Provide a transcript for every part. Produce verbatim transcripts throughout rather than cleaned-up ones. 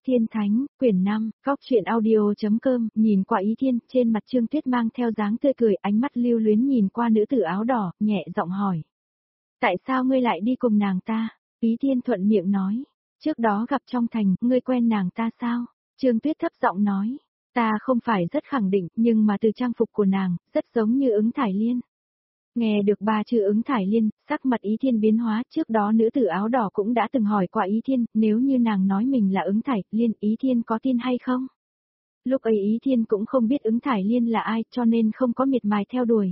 Tiên Thánh, quyển năm, góc truyện audio.com, nhìn qua Ý Thiên, trên mặt Trương Tuyết mang theo dáng tươi cười, ánh mắt lưu luyến nhìn qua nữ tử áo đỏ, nhẹ giọng hỏi. Tại sao ngươi lại đi cùng nàng ta? Ý Thiên thuận miệng nói. Trước đó gặp trong thành, ngươi quen nàng ta sao? Trương Tuyết thấp giọng nói. Ta không phải rất khẳng định, nhưng mà từ trang phục của nàng, rất giống như Ứng Thải Liên. Nghe được ba chữ Ứng Thải Liên, sắc mặt Ý Thiên biến hóa, trước đó nữ tử áo đỏ cũng đã từng hỏi qua Ý Thiên, nếu như nàng nói mình là Ứng Thải Liên, Ý Thiên có tin hay không? Lúc ấy Ý Thiên cũng không biết Ứng Thải Liên là ai, cho nên không có miệt mài theo đuổi.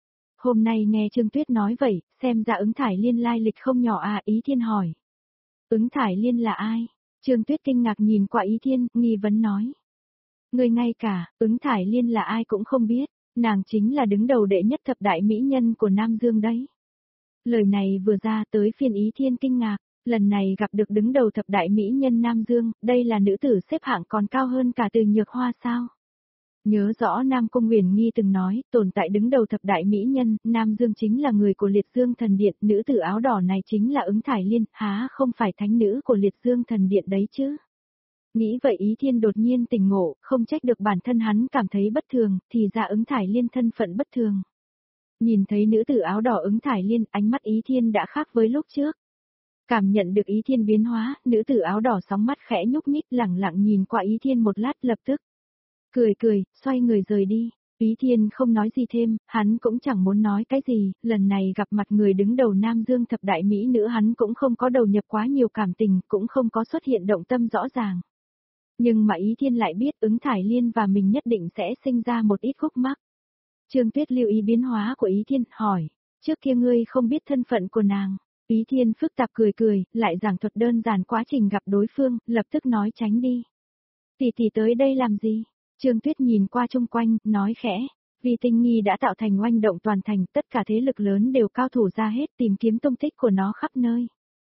Hôm nay nghe Trương Tuyết nói vậy, xem ra Ứng Thải Liên lai lịch không nhỏ à, Ý Thiên hỏi. Ứng Thải Liên là ai? Trương Tuyết kinh ngạc nhìn qua Ý Thiên, nghi vấn nói. Người ngay cả, Ứng Thải Liên là ai cũng không biết. Nàng chính là đứng đầu đệ nhất thập đại mỹ nhân của Nam Dương đấy. Lời này vừa ra tới phiên Ý Thiên kinh ngạc, lần này gặp được đứng đầu thập đại mỹ nhân Nam Dương, đây là nữ tử xếp hạng còn cao hơn cả Từ Nhược Hoa sao? Nhớ rõ Nam Cung Huyền Nghi từng nói, tồn tại đứng đầu thập đại mỹ nhân, Nam Dương chính là người của Liệt Dương Thần Điện, nữ tử áo đỏ này chính là Ứng Thải Liên, há không phải thánh nữ của Liệt Dương Thần Điện đấy chứ? Nghĩ vậy Ý Thiên đột nhiên tỉnh ngộ, không trách được bản thân hắn cảm thấy bất thường, thì ra Ứng Thải Liên thân phận bất thường. Nhìn thấy nữ tử áo đỏ Ứng Thải Liên, ánh mắt Ý Thiên đã khác với lúc trước. Cảm nhận được Ý Thiên biến hóa, nữ tử áo đỏ sóng mắt khẽ nhúc nhích lẳng lặng nhìn qua Ý Thiên một lát lập tức. Cười cười, xoay người rời đi. Ý Thiên không nói gì thêm, hắn cũng chẳng muốn nói cái gì, lần này gặp mặt người đứng đầu Nam Dương thập đại mỹ nữ hắn cũng không có đầu nhập quá nhiều cảm tình, cũng không có xuất hiện động tâm rõ ràng. Nhưng mà Ý Thiên lại biết Ứng Thải Liên và mình nhất định sẽ sinh ra một ít khúc mắc. Trương Tuyết lưu ý biến hóa của Ý Thiên, hỏi, trước kia ngươi không biết thân phận của nàng. Ý Thiên phức tạp cười cười, lại giảng thuật đơn giản quá trình gặp đối phương, lập tức nói tránh đi. Tỷ tỷ tới đây làm gì? Trương Tuyết nhìn qua chung quanh, nói khẽ, vì Tinh Nghi đã tạo thành oanh động toàn thành, tất cả thế lực lớn đều cao thủ ra hết tìm kiếm tung tích của nó khắp nơi.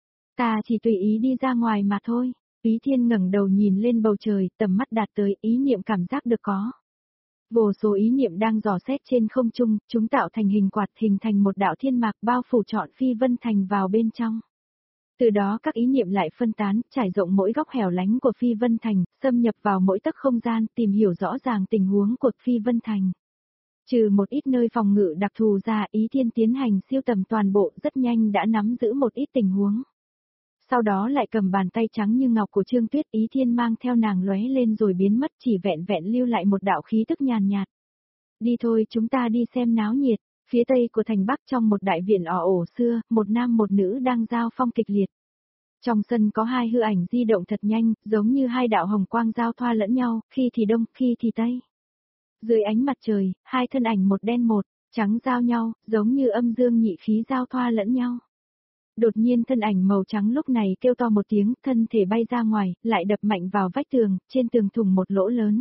Ta chỉ tùy ý đi ra ngoài mà thôi. Ý Thiên ngẩng đầu nhìn lên bầu trời, tầm mắt đạt tới ý niệm cảm giác được có. Vô số ý niệm đang dò xét trên không trung, chúng tạo thành hình quạt hình thành một đạo thiên mạc bao phủ trọn Phi Vân Thành vào bên trong. Từ đó các ý niệm lại phân tán, trải rộng mỗi góc hẻo lánh của Phi Vân Thành, xâm nhập vào mỗi tấc không gian, tìm hiểu rõ ràng tình huống của Phi Vân Thành. Trừ một ít nơi phòng ngự đặc thù ra, Ý Thiên tiến hành siêu tầm toàn bộ rất nhanh đã nắm giữ một ít tình huống. Sau đó lại cầm bàn tay trắng như ngọc của Trương Tuyết, Ý Thiên mang theo nàng lóe lên rồi biến mất, chỉ vẹn vẹn lưu lại một đạo khí tức nhàn nhạt. Đi thôi, chúng ta đi xem náo nhiệt. Phía tây của thành Bắc trong một đại viện ỏ ổ xưa, một nam một nữ đang giao phong kịch liệt. Trong sân có hai hư ảnh di động thật nhanh, giống như hai đạo hồng quang giao thoa lẫn nhau, khi thì đông, khi thì tây. Dưới ánh mặt trời, hai thân ảnh một đen một trắng giao nhau, giống như âm dương nhị khí giao thoa lẫn nhau. Đột nhiên thân ảnh màu trắng lúc này kêu to một tiếng, thân thể bay ra ngoài, lại đập mạnh vào vách tường, trên tường thủng một lỗ lớn.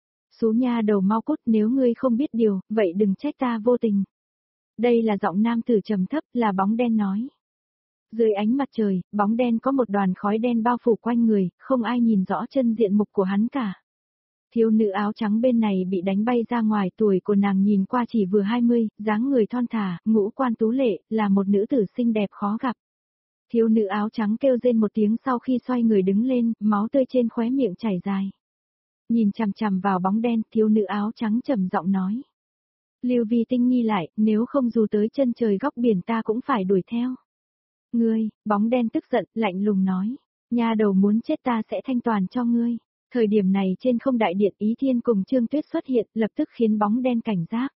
Số nha đầu mau cút, nếu ngươi không biết điều, vậy đừng trách ta vô tình. Đây là giọng nam tử trầm thấp, là bóng đen nói. Dưới ánh mặt trời, bóng đen có một đoàn khói đen bao phủ quanh người, không ai nhìn rõ chân diện mục của hắn cả. Thiếu nữ áo trắng bên này bị đánh bay ra ngoài, tuổi của nàng nhìn qua chỉ vừa hai mươi, dáng người thon thả, ngũ quan tú lệ, là một nữ tử xinh đẹp khó gặp. Thiếu nữ áo trắng kêu rên một tiếng sau khi xoay người đứng lên, máu tươi trên khóe miệng chảy dài. Nhìn chằm chằm vào bóng đen, thiếu nữ áo trắng trầm giọng nói. Lưu Vi Tinh Nghi lại, nếu không dù tới chân trời góc biển ta cũng phải đuổi theo. Ngươi, bóng đen tức giận, lạnh lùng nói. Nha đầu muốn chết ta sẽ thanh toàn cho ngươi. Thời điểm này trên không đại điện Ý Thiên cùng Trương Tuyết xuất hiện, lập tức khiến bóng đen cảnh giác.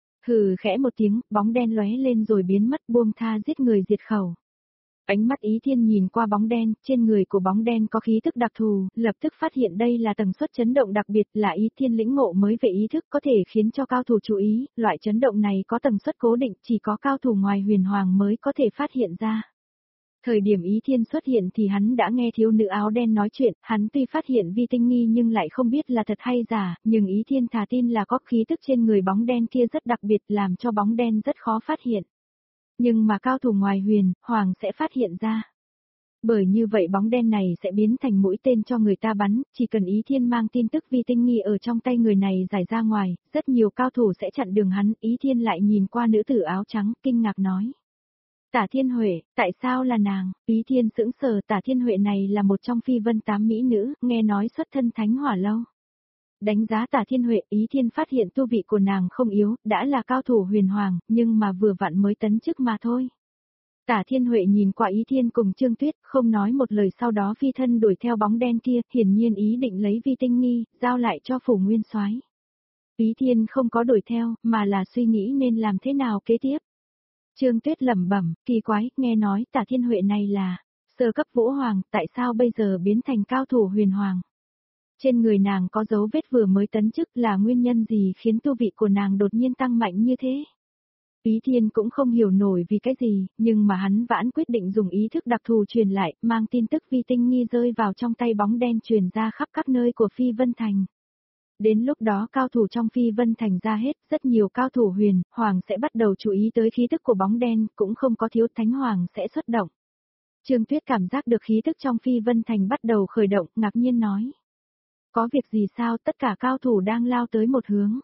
Hừ khẽ một tiếng, bóng đen lóe lên rồi biến mất, buông tha giết người diệt khẩu. Ánh mắt Ý Thiên nhìn qua bóng đen, trên người của bóng đen có khí tức đặc thù, lập tức phát hiện đây là tần suất chấn động đặc biệt, là Ý Thiên lĩnh ngộ mới về ý thức có thể khiến cho cao thủ chú ý, loại chấn động này có tần suất cố định, chỉ có cao thủ ngoài huyền hoàng mới có thể phát hiện ra. Thời điểm Ý Thiên xuất hiện thì hắn đã nghe thiếu nữ áo đen nói chuyện, hắn tuy phát hiện Vi Tinh Nghi nhưng lại không biết là thật hay giả, nhưng Ý Thiên thà tin là có khí tức trên người bóng đen kia rất đặc biệt làm cho bóng đen rất khó phát hiện. Nhưng mà cao thủ ngoài huyền, hoàng sẽ phát hiện ra. Bởi như vậy bóng đen này sẽ biến thành mũi tên cho người ta bắn, chỉ cần Ý Thiên mang tin tức Vi Tinh Nghi ở trong tay người này giải ra ngoài, rất nhiều cao thủ sẽ chặn đường hắn, Ý Thiên lại nhìn qua nữ tử áo trắng, kinh ngạc nói. Tả Thiên Huệ, tại sao là nàng? Ý Thiên sững sờ, Tả Thiên Huệ này là một trong phi vân tám mỹ nữ, nghe nói xuất thân Thánh Hỏa Lâu. Đánh giá Tả Thiên Huệ, Ý Thiên phát hiện tu vị của nàng không yếu, đã là cao thủ huyền hoàng, nhưng mà vừa vặn mới tấn chức mà thôi. Tả Thiên Huệ nhìn qua Ý Thiên cùng Trương Tuyết, không nói một lời, sau đó phi thân đuổi theo bóng đen kia, hiển nhiên ý định lấy Vi Tinh Nghi, giao lại cho Phủ Nguyên Soái. Ý Thiên không có đuổi theo, mà là suy nghĩ nên làm thế nào kế tiếp. Trương Tuyết lẩm bẩm, kỳ quái, nghe nói Tả Thiên Huệ này là sơ cấp vũ hoàng, tại sao bây giờ biến thành cao thủ huyền hoàng? Trên người nàng có dấu vết vừa mới tấn chức, là nguyên nhân gì khiến tu vị của nàng đột nhiên tăng mạnh như thế? Ý Thiên cũng không hiểu nổi vì cái gì, nhưng mà hắn vãn quyết định dùng ý thức đặc thù truyền lại, mang tin tức Vi Tinh Nghi rơi vào trong tay bóng đen truyền ra khắp các nơi của Phi Vân Thành. Đến lúc đó cao thủ trong Phi Vân Thành ra hết, rất nhiều cao thủ huyền, hoàng sẽ bắt đầu chú ý tới khí tức của bóng đen, cũng không có thiếu thánh hoàng sẽ xuất động. Trương Tuyết cảm giác được khí tức trong Phi Vân Thành bắt đầu khởi động, ngạc nhiên nói. Có việc gì sao, tất cả cao thủ đang lao tới một hướng.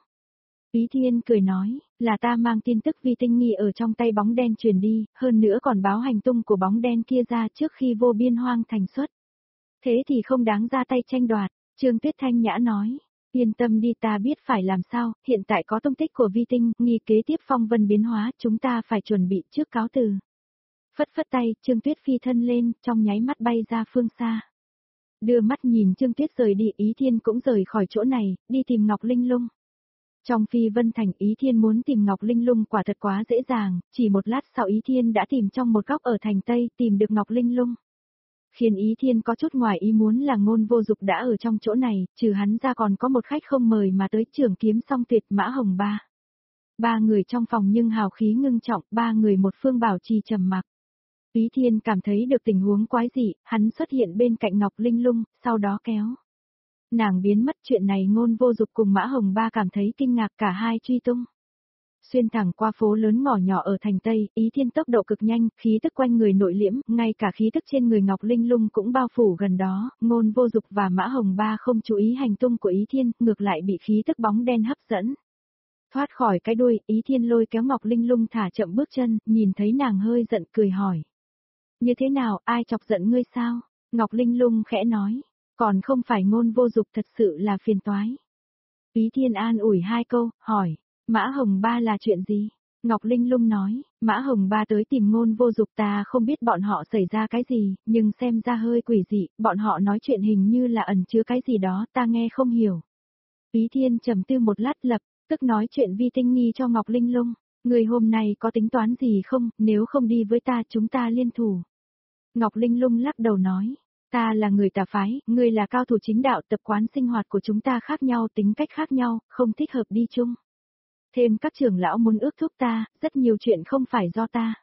Ý Thiên cười nói, là ta mang tin tức Vi Tinh Nghi ở trong tay bóng đen truyền đi, hơn nữa còn báo hành tung của bóng đen kia ra trước khi vô biên hoang thành xuất. Thế thì không đáng ra tay tranh đoạt, Trương Tuyết thanh nhã nói. Yên tâm đi, ta biết phải làm sao, hiện tại có tung tích của Vi Tinh Nghi, kế tiếp phong vân biến hóa, chúng ta phải chuẩn bị trước cáo từ. Phất phất tay, Trương Tuyết phi thân lên, trong nháy mắt bay ra phương xa. Đưa mắt nhìn Trương Tuyết rời đi, Ý Thiên cũng rời khỏi chỗ này, đi tìm Ngọc Linh Lung. Trong Phi Vân Thành, Ý Thiên muốn tìm Ngọc Linh Lung quả thật quá dễ dàng, chỉ một lát sau Ý Thiên đã tìm trong một góc ở thành Tây, tìm được Ngọc Linh Lung. Khiến Ý Thiên có chút ngoài ý muốn là Ngôn Vô Dục đã ở trong chỗ này, trừ hắn ra còn có một khách không mời mà tới, Trường Kiếm Song Tuyệt, Mã Hồng Ba. Ba người trong phòng nhưng hào khí ngưng trọng, ba người một phương bảo trì trầm mặc. Ý Thiên cảm thấy được tình huống quái dị, hắn xuất hiện bên cạnh Ngọc Linh Lung, sau đó kéo nàng biến mất. Chuyện này Ngôn Vô Dục cùng Mã Hồng Ba cảm thấy kinh ngạc, cả hai truy tung. Xuyên thẳng qua phố lớn ngõ nhỏ ở thành Tây, Ý Thiên tốc độ cực nhanh, khí tức quanh người nội liễm, ngay cả khí tức trên người Ngọc Linh Lung cũng bao phủ gần đó, Ngôn Vô Dục và Mã Hồng Ba không chú ý hành tung của Ý Thiên, ngược lại bị khí tức bóng đen hấp dẫn. Thoát khỏi cái đuôi, Ý Thiên lôi kéo Ngọc Linh Lung thả chậm bước chân, nhìn thấy nàng hơi giận cười hỏi. Như thế nào, ai chọc giận ngươi sao? Ngọc Linh Lung khẽ nói, còn không phải Ngôn Vô Dục thật sự là phiền toái. Ý Thiên an ủi hai câu, hỏi. Mã Hồng Ba là chuyện gì? Ngọc Linh Lung nói, Mã Hồng Ba tới tìm Ngôn Vô Dục, ta không biết bọn họ xảy ra cái gì, nhưng xem ra hơi quỷ dị, bọn họ nói chuyện hình như là ẩn chứa cái gì đó, ta nghe không hiểu. Ý Thiên trầm tư một lát lập, tức nói chuyện Vi Tinh Nghi cho Ngọc Linh Lung, người hôm nay có tính toán gì không, nếu không đi với ta chúng ta liên thủ. Ngọc Linh Lung lắc đầu nói, ta là người tà phái, ngươi là cao thủ chính đạo, tập quán sinh hoạt của chúng ta khác nhau, tính cách khác nhau, không thích hợp đi chung. Thêm các trưởng lão muốn ước thúc ta, rất nhiều chuyện không phải do ta.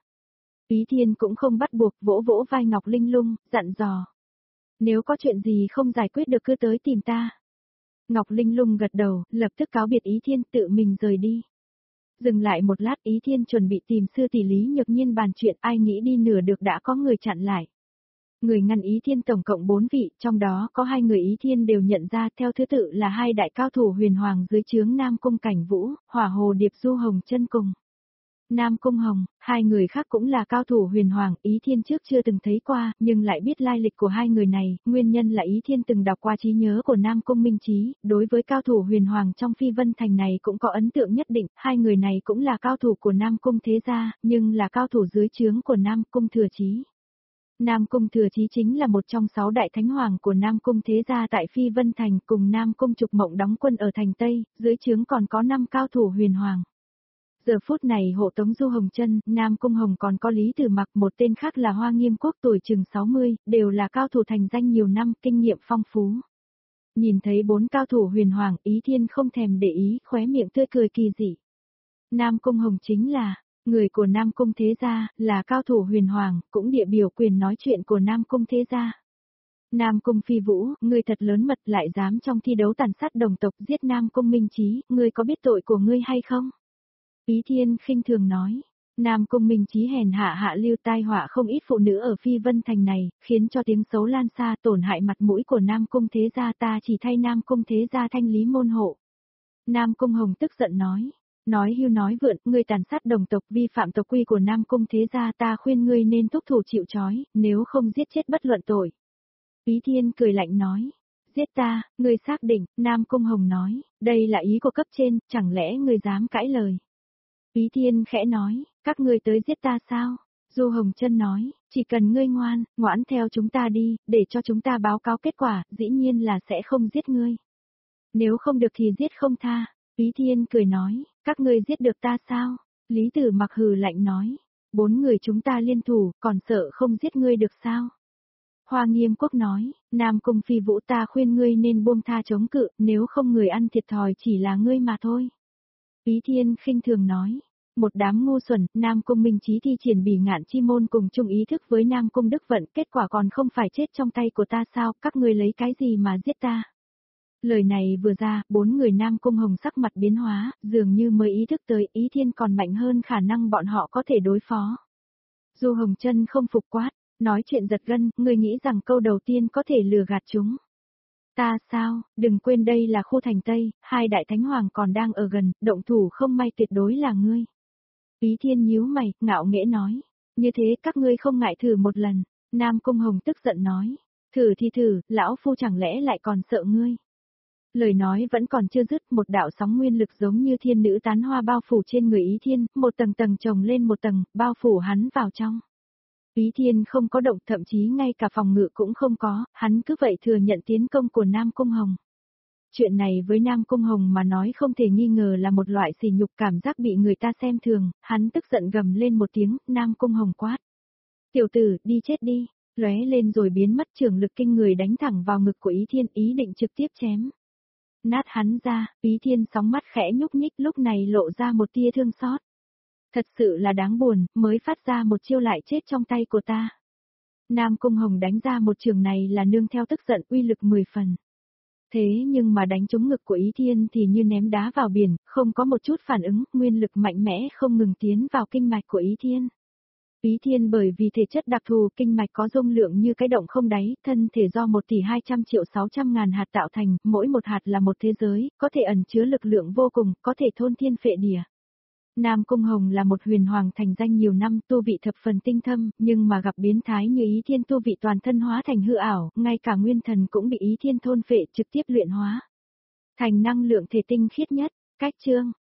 Ý Thiên cũng không bắt buộc, vỗ vỗ vai Ngọc Linh Lung, dặn dò. Nếu có chuyện gì không giải quyết được cứ tới tìm ta. Ngọc Linh Lung gật đầu, lập tức cáo biệt Ý Thiên, tự mình rời đi. Dừng lại một lát, Ý Thiên chuẩn bị tìm sư tỷ Lý Nhược Nhiên bàn chuyện, ai nghĩ đi nửa được đã có người chặn lại. Người ngăn Ý Thiên tổng cộng bốn vị, trong đó có hai người Ý Thiên đều nhận ra, theo thứ tự là hai đại cao thủ huyền hoàng dưới trướng Nam Cung Cảnh Vũ, Hỏa Hồ Điệp Du Hồng Chân cùng Nam Cung Hồng. Hai người khác cũng là cao thủ huyền hoàng, Ý Thiên trước chưa từng thấy qua, nhưng lại biết lai lịch của hai người này, nguyên nhân là Ý Thiên từng đọc qua trí nhớ của Nam Cung Minh Chí, đối với cao thủ huyền hoàng trong Phi Vân Thành này cũng có ấn tượng nhất định, hai người này cũng là cao thủ của Nam Cung thế gia, nhưng là cao thủ dưới trướng của Nam Cung Thừa Chí. Nam Cung Thừa Chí chính là một trong sáu đại thánh hoàng của Nam Cung thế gia tại Phi Vân Thành, cùng Nam Cung Trục Mộng đóng quân ở thành Tây, dưới trướng còn có năm cao thủ huyền hoàng. Giờ phút này hộ tống Du Hồng Chân, Nam Cung Hồng còn có Lý Tử Mặc, một tên khác là Hoa Nghiêm Quốc tuổi chừng sáu mươi, đều là cao thủ thành danh nhiều năm, kinh nghiệm phong phú. Nhìn thấy bốn cao thủ huyền hoàng, Ý Thiên không thèm để ý, khóe miệng tươi cười kỳ dị. Nam Cung Hồng chính là người của Nam Cung thế gia, là cao thủ huyền hoàng, cũng địa biểu quyền nói chuyện của Nam Cung thế gia. Nam Cung Phi Vũ, ngươi thật lớn mật, lại dám trong thi đấu tàn sát đồng tộc giết Nam Cung Minh Chí, ngươi có biết tội của ngươi hay không? Ý Thiên khinh thường nói, Nam Cung Minh Chí hèn hạ hạ lưu tai họa không ít phụ nữ ở Phi Vân Thành này, khiến cho tiếng xấu lan xa, tổn hại mặt mũi của Nam Cung thế gia, ta chỉ thay Nam Cung thế gia thanh lý môn hộ. Nam Cung Hồng tức giận nói. Nói hưu nói vượn, ngươi tàn sát đồng tộc vi phạm tộc quy của Nam Cung thế gia, ta khuyên ngươi nên thúc thủ chịu trói, nếu không giết chết bất luận tội. Ý Thiên cười lạnh nói, giết ta, ngươi xác định, Nam Cung Hồng nói, đây là ý của cấp trên, chẳng lẽ ngươi dám cãi lời. Ý Thiên khẽ nói, các ngươi tới giết ta sao? Du Hồng Chân nói, chỉ cần ngươi ngoan, ngoãn theo chúng ta đi, để cho chúng ta báo cáo kết quả, dĩ nhiên là sẽ không giết ngươi. Nếu không được thì giết không tha. Ý Thiên cười nói, các ngươi giết được ta sao? Lý Tử Mặc hừ lạnh nói, bốn người chúng ta liên thủ, còn sợ không giết ngươi được sao? Hoa Nghiêm Quốc nói, Nam Cung Phi Vũ, ta khuyên ngươi nên buông tha chống cự, nếu không người ăn thiệt thòi chỉ là ngươi mà thôi. Ý Thiên khinh thường nói, một đám ngu xuẩn, Nam Cung Minh Chí thi triển bỉ ngạn chi môn cùng chung ý thức với Nam Cung Đức Vận, kết quả còn không phải chết trong tay của ta sao, các ngươi lấy cái gì mà giết ta? Lời này vừa ra, bốn người Nam Cung Hồng sắc mặt biến hóa, dường như mới ý thức tới Ý Thiên còn mạnh hơn khả năng bọn họ có thể đối phó. Du Hồng Chân không phục quát, nói chuyện giật gân, ngươi nghĩ rằng câu đầu tiên có thể lừa gạt chúng. Ta sao, đừng quên đây là khu thành Tây, hai đại thánh hoàng còn đang ở gần, động thủ không may tuyệt đối là ngươi. Ý Thiên nhíu mày, ngạo nghễ nói, như thế các ngươi không ngại thử một lần. Nam Cung Hồng tức giận nói, thử thì thử, lão phu chẳng lẽ lại còn sợ ngươi. Lời nói vẫn còn chưa dứt, một đạo sóng nguyên lực giống như thiên nữ tán hoa bao phủ trên người Ý Thiên, một tầng tầng chồng lên một tầng, bao phủ hắn vào trong. Ý Thiên không có động, thậm chí ngay cả phòng ngự cũng không có, hắn cứ vậy thừa nhận tiến công của Nam Cung Hồng. Chuyện này với Nam Cung Hồng mà nói không thể nghi ngờ là một loại sỉ nhục, cảm giác bị người ta xem thường, hắn tức giận gầm lên một tiếng, Nam Cung Hồng quát. Tiểu tử, đi chết đi, lóe lên rồi biến mất, trường lực kinh người đánh thẳng vào ngực của Ý Thiên, ý định trực tiếp chém. Nát hắn ra, Ý Thiên sóng mắt khẽ nhúc nhích, lúc này lộ ra một tia thương xót. Thật sự là đáng buồn, mới phát ra một chiêu lại chết trong tay của ta. Nam Cung Hồng đánh ra một trường này là nương theo tức giận, uy lực mười phần. Thế nhưng mà đánh trúng ngực của Ý Thiên thì như ném đá vào biển, không có một chút phản ứng, nguyên lực mạnh mẽ không ngừng tiến vào kinh mạch của Ý Thiên. Ý Thiên bởi vì thể chất đặc thù, kinh mạch có dung lượng như cái động không đáy, thân thể do một tỷ hai trăm triệu sáu trăm ngàn hạt tạo thành, mỗi một hạt là một thế giới, có thể ẩn chứa lực lượng vô cùng, có thể thôn thiên phệ địa. Nam Cung Hồng là một huyền hoàng thành danh nhiều năm, tu vị thập phần tinh thâm, nhưng mà gặp biến thái như Ý Thiên, tu vị toàn thân hóa thành hư ảo, ngay cả nguyên thần cũng bị Ý Thiên thôn phệ trực tiếp luyện hóa. Thành năng lượng thể tinh khiết nhất, cách chương.